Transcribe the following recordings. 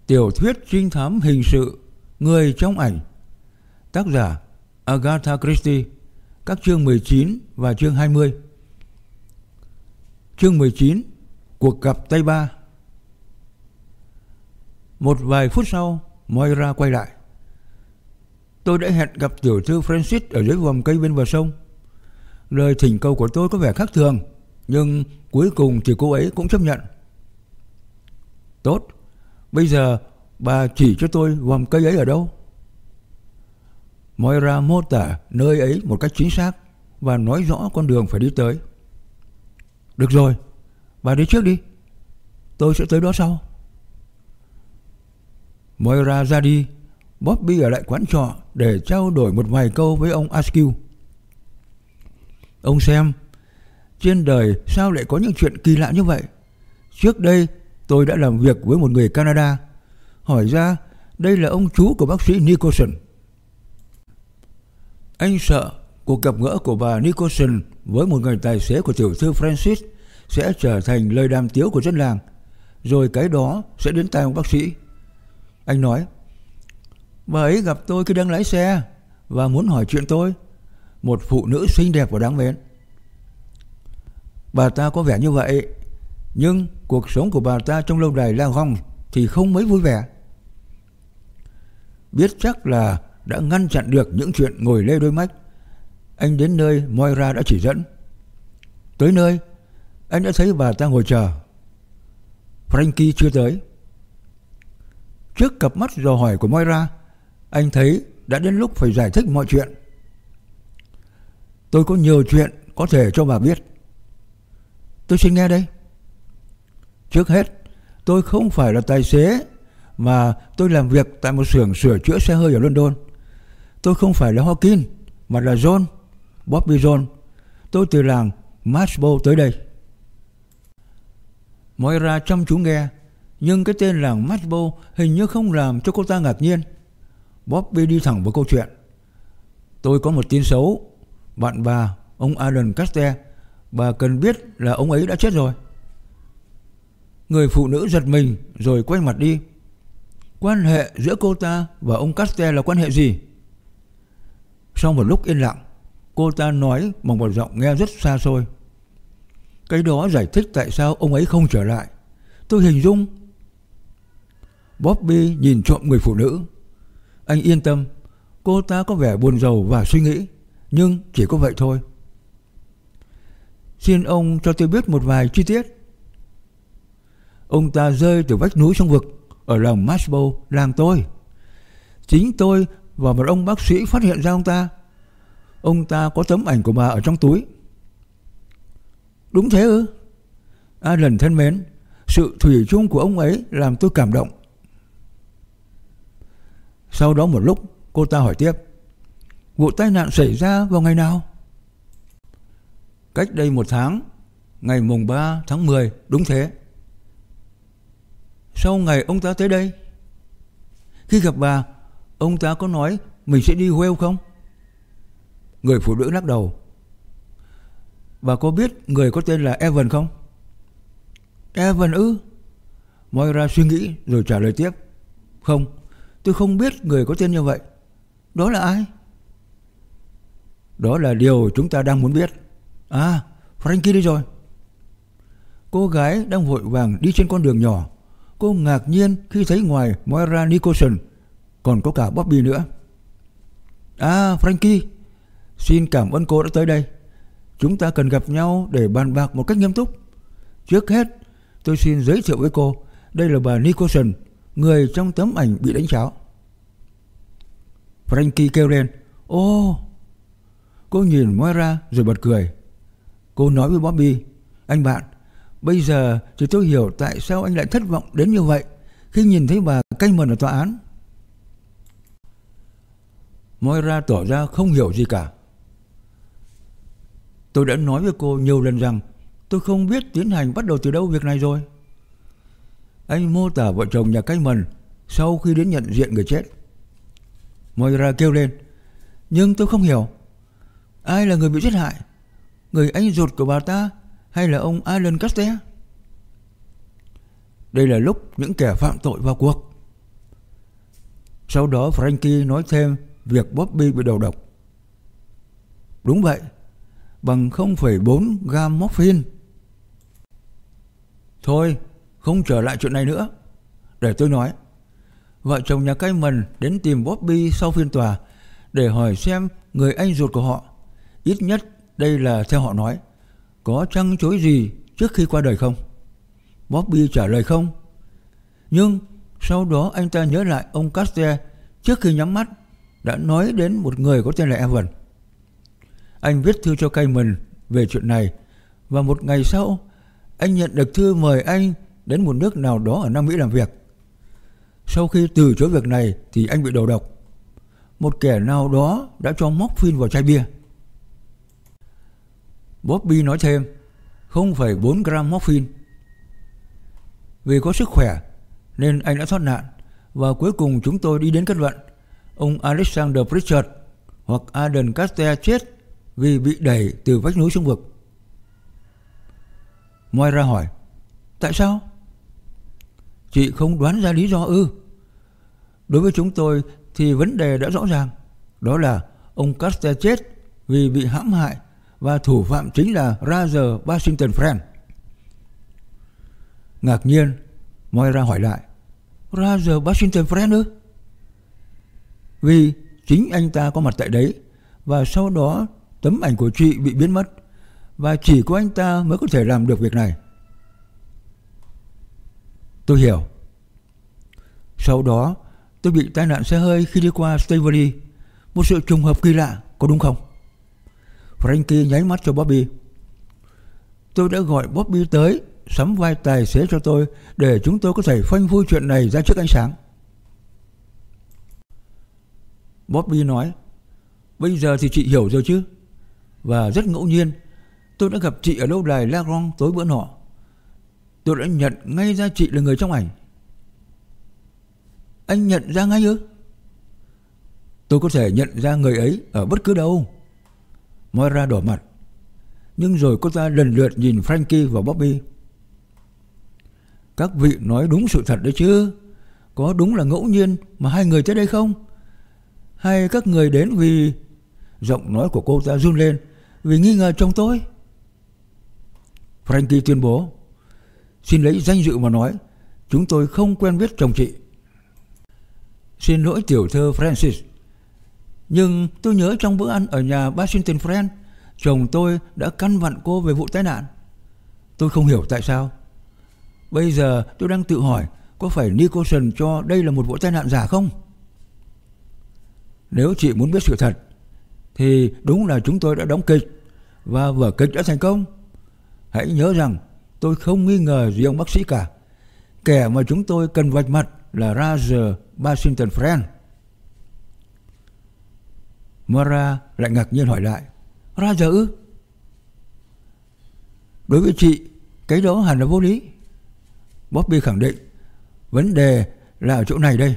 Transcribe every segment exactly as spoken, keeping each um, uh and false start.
Tiểu thuyết trinh thám hình sự Người trong ảnh, tác giả Agatha Christie, các chương mười chín và chương hai mươi. Chương mười chín, cuộc gặp tay ba. Một vài phút sau, Moira quay lại. Tôi đã hẹn gặp tiểu thư Francis ở dưới vòm cây bên bờ sông. Lời thỉnh cầu của tôi có vẻ khác thường, nhưng cuối cùng thì cô ấy cũng chấp nhận. Tốt, bây giờ bà chỉ cho tôi vòm cây ấy ở đâu. Moira mô tả nơi ấy một cách chính xác và nói rõ con đường phải đi tới. Được rồi, bà đi trước đi, tôi sẽ tới đó sau. Moira ra đi. Bobby ở lại quán trọ để trao đổi một vài câu với ông Askew. Ông xem, trên đời sao lại có những chuyện kỳ lạ như vậy. Trước đây tôi đã làm việc với một người Canada. Hỏi ra đây là ông chú của bác sĩ Nicholson. Anh sợ cuộc gặp gỡ của bà Nicholson với một người tài xế của tiểu thư Francis sẽ trở thành lời đàm tiếu của dân làng, rồi cái đó sẽ đến tai ông bác sĩ. Anh nói, bà ấy gặp tôi khi đang lái xe và muốn hỏi chuyện tôi. Một phụ nữ xinh đẹp và đáng mến. Bà ta có vẻ như vậy, nhưng cuộc sống của bà ta trong lâu đài La Gong thì không mấy vui vẻ. Biết chắc là đã ngăn chặn được những chuyện ngồi lê đôi mách, anh đến nơi Moira đã chỉ dẫn. Tới nơi, anh đã thấy bà ta ngồi chờ. Frankie chưa tới. Trước cặp mắt dò hỏi của Moira, anh thấy đã đến lúc phải giải thích mọi chuyện. Tôi có nhiều chuyện có thể cho bà biết. Tôi xin nghe đây. Trước hết, tôi không phải là tài xế, mà tôi làm việc tại một xưởng sửa chữa xe hơi ở London. Tôi không phải là Hawkins, mà là John, Bobby John. Tôi từ làng Marshbow tới đây. Moira chăm chú nghe, nhưng cái tên làng Marshbow hình như không làm cho cô ta ngạc nhiên. Bobby đi thẳng vào câu chuyện. Tôi có một tin xấu. Bạn bà, ông Alan Caster, bà cần biết là ông ấy đã chết rồi. Người phụ nữ giật mình rồi quay mặt đi. Quan hệ giữa cô ta và ông Caster là quan hệ gì? Sau một lúc yên lặng, cô ta nói bằng một giọng nghe rất xa xôi. Cái đó giải thích tại sao ông ấy không trở lại. Tôi hình dung. Bobby nhìn trộm người phụ nữ. Anh yên tâm, cô ta có vẻ buồn rầu và suy nghĩ, nhưng chỉ có vậy thôi. Xin ông cho tôi biết một vài chi tiết. Ông ta rơi từ vách núi xuống vực ở làng Marshbow, làng tôi. Chính tôi và một ông bác sĩ phát hiện ra ông ta. Ông ta có tấm ảnh của bà ở trong túi. Đúng thế ư? Alan thân mến, sự thủy chung của ông ấy làm tôi cảm động. Sau đó một lúc, cô ta hỏi tiếp. Vụ tai nạn xảy ra vào ngày nào? Cách đây một tháng, ngày mùng ba tháng mười, đúng thế. Sau ngày ông ta tới đây, khi gặp bà, ông ta có nói mình sẽ đi Wales không? Người phụ nữ lắc đầu. Bà có biết người có tên là Evan không? Evan ư? Moira suy nghĩ rồi trả lời tiếp. Không, tôi không biết người có tên như vậy. Đó là ai? Đó là điều chúng ta đang muốn biết. À, Frankie đi rồi. Cô gái đang vội vàng đi trên con đường nhỏ. Cô ngạc nhiên khi thấy ngoài Moira Nicholson còn có cả Bobby nữa. À, Frankie, xin cảm ơn cô đã tới đây. Chúng ta cần gặp nhau để bàn bạc một cách nghiêm túc. Trước hết, tôi xin giới thiệu với cô. Đây là bà Nicholson, người trong tấm ảnh bị đánh cháo. Frankie kêu lên. Ô! Cô nhìn Moira rồi bật cười. Cô nói với Bobby. Anh bạn, bây giờ thì tôi hiểu tại sao anh lại thất vọng đến như vậy khi nhìn thấy bà Cayman ở tòa án. Moira tỏ ra không hiểu gì cả. Tôi đã nói với cô nhiều lần rằng tôi không biết tiến hành bắt đầu từ đâu việc này rồi. Anh mô tả vợ chồng nhà Cayman sau khi đến nhận diện người chết. Moira kêu lên. Nhưng tôi không hiểu. Ai là người bị giết hại? Người anh ruột của bà ta hay là ông Alan Caster? Đây là lúc những kẻ phạm tội vào cuộc. Sau đó Frankie nói thêm việc Bobby bị đầu độc. Đúng vậy, bằng không phẩy bốn gam morphine. Thôi, không trở lại chuyện này nữa. Để tôi nói. Vợ chồng nhà Cayman đến tìm Bobby sau phiên tòa để hỏi xem người anh ruột của họ, ít nhất đây là theo họ nói, có trăn trối gì trước khi qua đời không. Bobby trả lời không. Nhưng sau đó anh ta nhớ lại ông Caster trước khi nhắm mắt đã nói đến một người có tên là Evan. Anh viết thư cho Cayman về chuyện này, và một ngày sau anh nhận được thư mời anh đến một nước nào đó ở Nam Mỹ làm việc. Sau khi từ chối việc này thì anh bị đầu độc. Một kẻ nào đó đã cho morphine vào chai bia. Bobby nói thêm không phẩy bốn gram morphine. Vì có sức khỏe nên anh đã thoát nạn, và cuối cùng chúng tôi đi đến kết luận ông Alexander Pritchard hoặc Aden Caster chết vì bị đẩy từ vách núi xuống vực. Moira hỏi, tại sao? Chị không đoán ra lý do ư? Đối với chúng tôi thì vấn đề đã rõ ràng. Đó là ông Caster chết vì bị hãm hại, và thủ phạm chính là Roger Washington Friend. Ngạc nhiên, Moira hỏi lại, Roger Washington Friend ư? Vì chính anh ta có mặt tại đấy, và sau đó tấm ảnh của chị bị biến mất, và chỉ có anh ta mới có thể làm được việc này. Tôi hiểu. Sau đó tôi bị tai nạn xe hơi khi đi qua Stavely. Một sự trùng hợp kỳ lạ, có đúng không? Frankie nháy mắt cho Bobby. Tôi đã gọi Bobby tới sắm vai tài xế cho tôi để chúng tôi có thể phanh phui chuyện này ra trước ánh sáng. Bobby nói, bây giờ thì chị hiểu rồi chứ. Và rất ngẫu nhiên, tôi đã gặp chị ở lâu đài Lagrange tối bữa nọ. Tôi đã nhận ngay ra chị là người trong ảnh. Anh nhận ra ngay ư? Tôi có thể nhận ra người ấy ở bất cứ đâu. Moira đỏ mặt. Nhưng rồi cô ta lần lượt nhìn Frankie và Bobby. Các vị nói đúng sự thật đấy chứ. Có đúng là ngẫu nhiên mà hai người tới đây không? Hay các người đến vì... Giọng nói của cô ta run lên. Vì nghi ngờ chồng tôi. Frankie tuyên bố, xin lấy danh dự mà nói, chúng tôi không quen biết chồng chị. Xin lỗi tiểu thơ Francis, nhưng tôi nhớ trong bữa ăn ở nhà Washington Friend, chồng tôi đã căn vặn cô về vụ tai nạn. Tôi không hiểu tại sao. Bây giờ tôi đang tự hỏi, có phải Nicholson cho đây là một vụ tai nạn giả không? Nếu chị muốn biết sự thật, thì đúng là chúng tôi đã đóng kịch, và vở kịch đã thành công. Hãy nhớ rằng tôi không nghi ngờ gì ông bác sĩ cả. Kẻ mà chúng tôi cần vạch mặt là Roger Washington Friend. Moira lại ngạc nhiên hỏi lại, Roger ư? Đối với chị, cái đó hẳn là vô lý. Bobby khẳng định, vấn đề là ở chỗ này đây.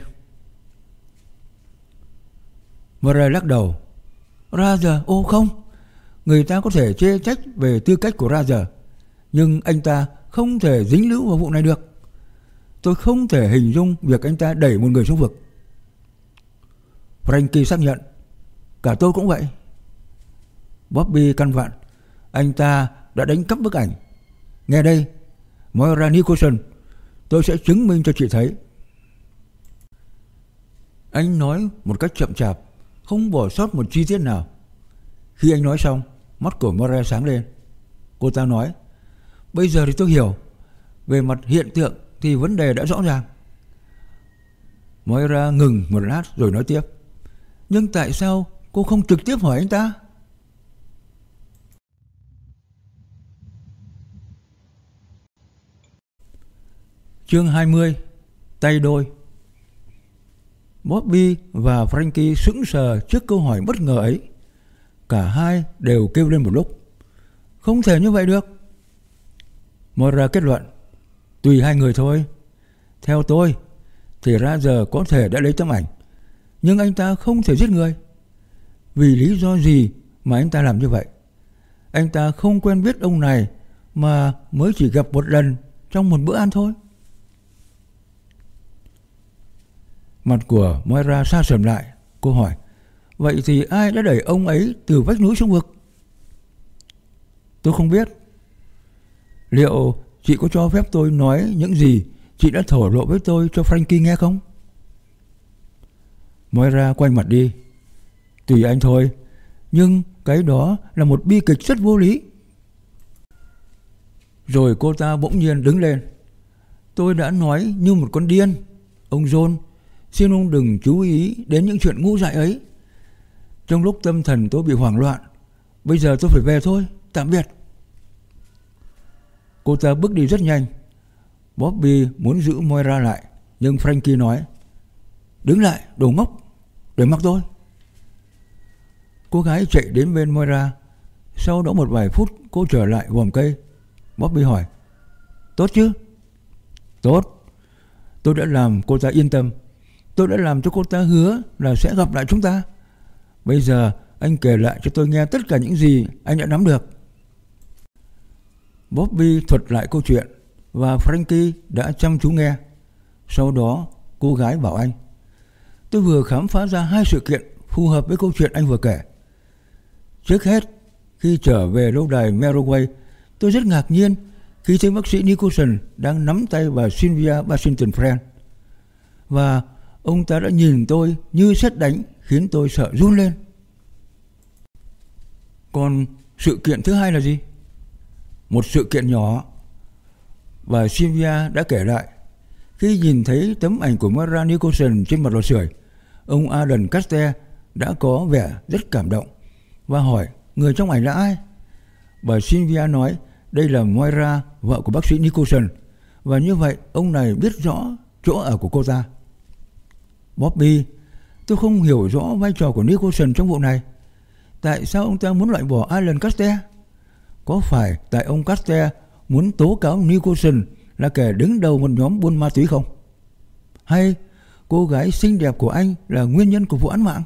Moira lắc đầu, Roger, ô không, người ta có thể chê trách về tư cách của Roger, nhưng anh ta không thể dính líu vào vụ này được. Tôi không thể hình dung việc anh ta đẩy một người xuống vực. Frankie xác nhận, cả tôi cũng vậy. Bobby căn vặn, anh ta đã đánh cắp bức ảnh. Nghe đây, Moira Nicholson, tôi sẽ chứng minh cho chị thấy. Anh nói một cách chậm chạp, không bỏ sót một chi tiết nào. Khi anh nói xong, mắt của Moira sáng lên. Cô ta nói, bây giờ thì tôi hiểu. Về mặt hiện tượng thì vấn đề đã rõ ràng. Moira ngừng một lát rồi nói tiếp, nhưng tại sao cô không trực tiếp hỏi anh ta? Chương hai mươi, tay đôi. Bobby và Frankie sững sờ trước câu hỏi bất ngờ ấy. Cả hai đều kêu lên một lúc, không thể như vậy được. Moira kết luận, tùy hai người thôi. Theo tôi thì Roger có thể đã lấy tấm ảnh, nhưng anh ta không thể giết người. Vì lý do gì mà anh ta làm như vậy? Anh ta không quen biết ông này, mà mới chỉ gặp một lần trong một bữa ăn thôi. Mặt của Moira sa sầm lại. Cô hỏi, vậy thì ai đã đẩy ông ấy từ vách núi xuống vực? Tôi không biết. Liệu chị có cho phép tôi nói những gì chị đã thổ lộ với tôi cho Frankie nghe không? Moira quay mặt đi. Tùy anh thôi, nhưng cái đó là một bi kịch rất vô lý. Rồi cô ta bỗng nhiên đứng lên. Tôi đã nói như một con điên. Ông John, xin ông đừng chú ý đến những chuyện ngu dại ấy. Trong lúc tâm thần tôi bị hoảng loạn. Bây giờ tôi phải về thôi, tạm biệt. Cô ta bước đi rất nhanh. Bobby muốn giữ Moira lại, nhưng Frankie nói, đứng lại, đồ ngốc, để mặc tôi. Cô gái chạy đến bên Moira. Sau đó một vài phút cô trở lại vòm cây. Bobby hỏi, tốt chứ? Tốt. Tôi đã làm cô ta yên tâm. Tôi đã làm cho cô ta hứa là sẽ gặp lại chúng ta. Bây giờ anh kể lại cho tôi nghe tất cả những gì anh đã nắm được. Bobby thuật lại câu chuyện và Frankie đã chăm chú nghe. Sau đó cô gái bảo anh, tôi vừa khám phá ra hai sự kiện phù hợp với câu chuyện anh vừa kể. Trước hết, khi trở về lâu đài Merroway, tôi rất ngạc nhiên khi thấy bác sĩ Nicholson đang nắm tay bà Sylvia Bassington Friend. Và ông ta đã nhìn tôi như sét đánh, khiến tôi sợ run lên. Còn sự kiện thứ hai là gì? Một sự kiện nhỏ. Bà Sylvia đã kể lại. Khi nhìn thấy tấm ảnh của Moira Nicholson trên mặt lò sưởi, ông Alan Caster đã có vẻ rất cảm động và hỏi người trong ảnh là ai. Bà Sylvia nói đây là Moira, vợ của bác sĩ Nicholson, và như vậy ông này biết rõ chỗ ở của cô ta. Bobby, tôi không hiểu rõ vai trò của Nicholson trong vụ này. Tại sao ông ta muốn loại bỏ Alan Caster? Có phải tại ông Caster muốn tố cáo Nicholson là kẻ đứng đầu một nhóm buôn ma túy không? Hay cô gái xinh đẹp của anh là nguyên nhân của vụ án mạng?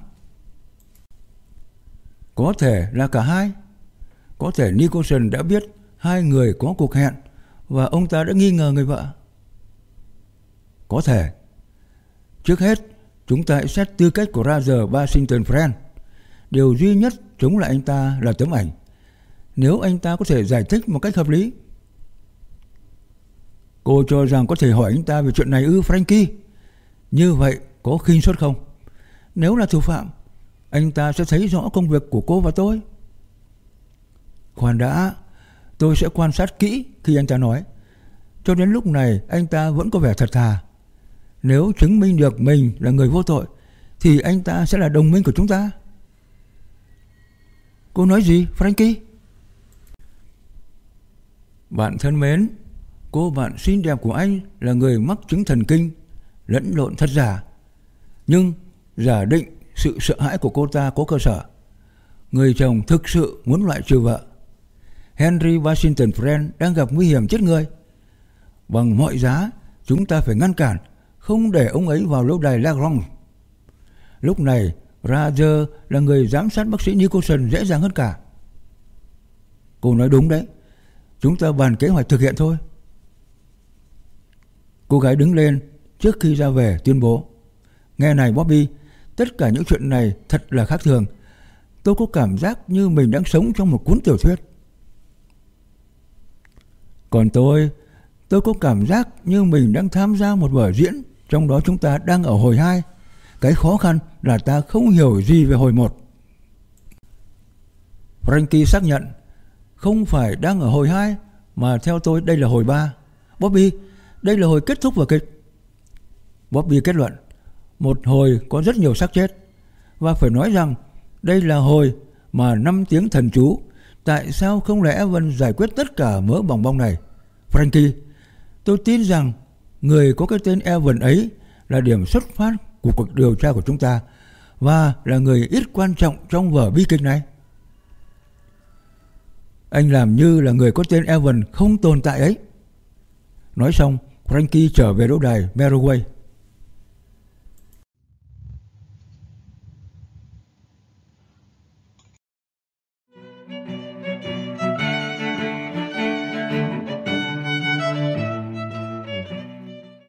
Có thể là cả hai. Có thể Nicholson đã biết hai người có cuộc hẹn và ông ta đã nghi ngờ người vợ. Có thể. Trước hết, chúng ta hãy xét tư cách của Roger Bassington Friend. Điều duy nhất chống lại anh ta là tấm ảnh. Nếu anh ta có thể giải thích một cách hợp lý. Cô cho rằng có thể hỏi anh ta về chuyện này ư, Frankie? Như vậy có khinh suất không? Nếu là thủ phạm, anh ta sẽ thấy rõ công việc của cô và tôi. Khoan đã, tôi sẽ quan sát kỹ khi anh ta nói. Cho đến lúc này anh ta vẫn có vẻ thật thà. Nếu chứng minh được mình là người vô tội thì anh ta sẽ là đồng minh của chúng ta. Cô nói gì, Frankie? Bạn thân mến, cô bạn xinh đẹp của anh là người mắc chứng thần kinh, lẫn lộn thật giả. Nhưng giả định sự sợ hãi của cô ta có cơ sở. Người chồng thực sự muốn loại trừ vợ. Henry Bassington Friend đang gặp nguy hiểm chết người. Bằng mọi giá, chúng ta phải ngăn cản, không để ông ấy vào lâu đài Lagrange. Lúc này, Roger là người giám sát bác sĩ Nicholson dễ dàng hơn cả. Cô nói đúng đấy. Chúng ta bàn kế hoạch thực hiện thôi. Cô gái đứng lên trước khi ra về tuyên bố, nghe này Bobby, tất cả những chuyện này thật là khác thường. Tôi có cảm giác như mình đang sống trong một cuốn tiểu thuyết. Còn tôi, tôi có cảm giác như mình đang tham gia một vở diễn, trong đó chúng ta đang ở hồi hai. Cái khó khăn là ta không hiểu gì về hồi một. Frankie xác nhận, không phải đang ở hồi hai, mà theo tôi đây là hồi ba. Bobby, đây là hồi kết thúc vở kịch. Bobby kết luận, một hồi có rất nhiều xác chết. Và phải nói rằng, đây là hồi mà năm tiếng thần chú. Tại sao không lẽ Evan giải quyết tất cả mớ bòng bong này? Frankie, tôi tin rằng người có cái tên Evan ấy là điểm xuất phát của cuộc điều tra của chúng ta và là người ít quan trọng trong vở bi kịch này. Anh làm như là người có tên Evan không tồn tại ấy. Nói xong, Frankie trở về đấu đài Merroway.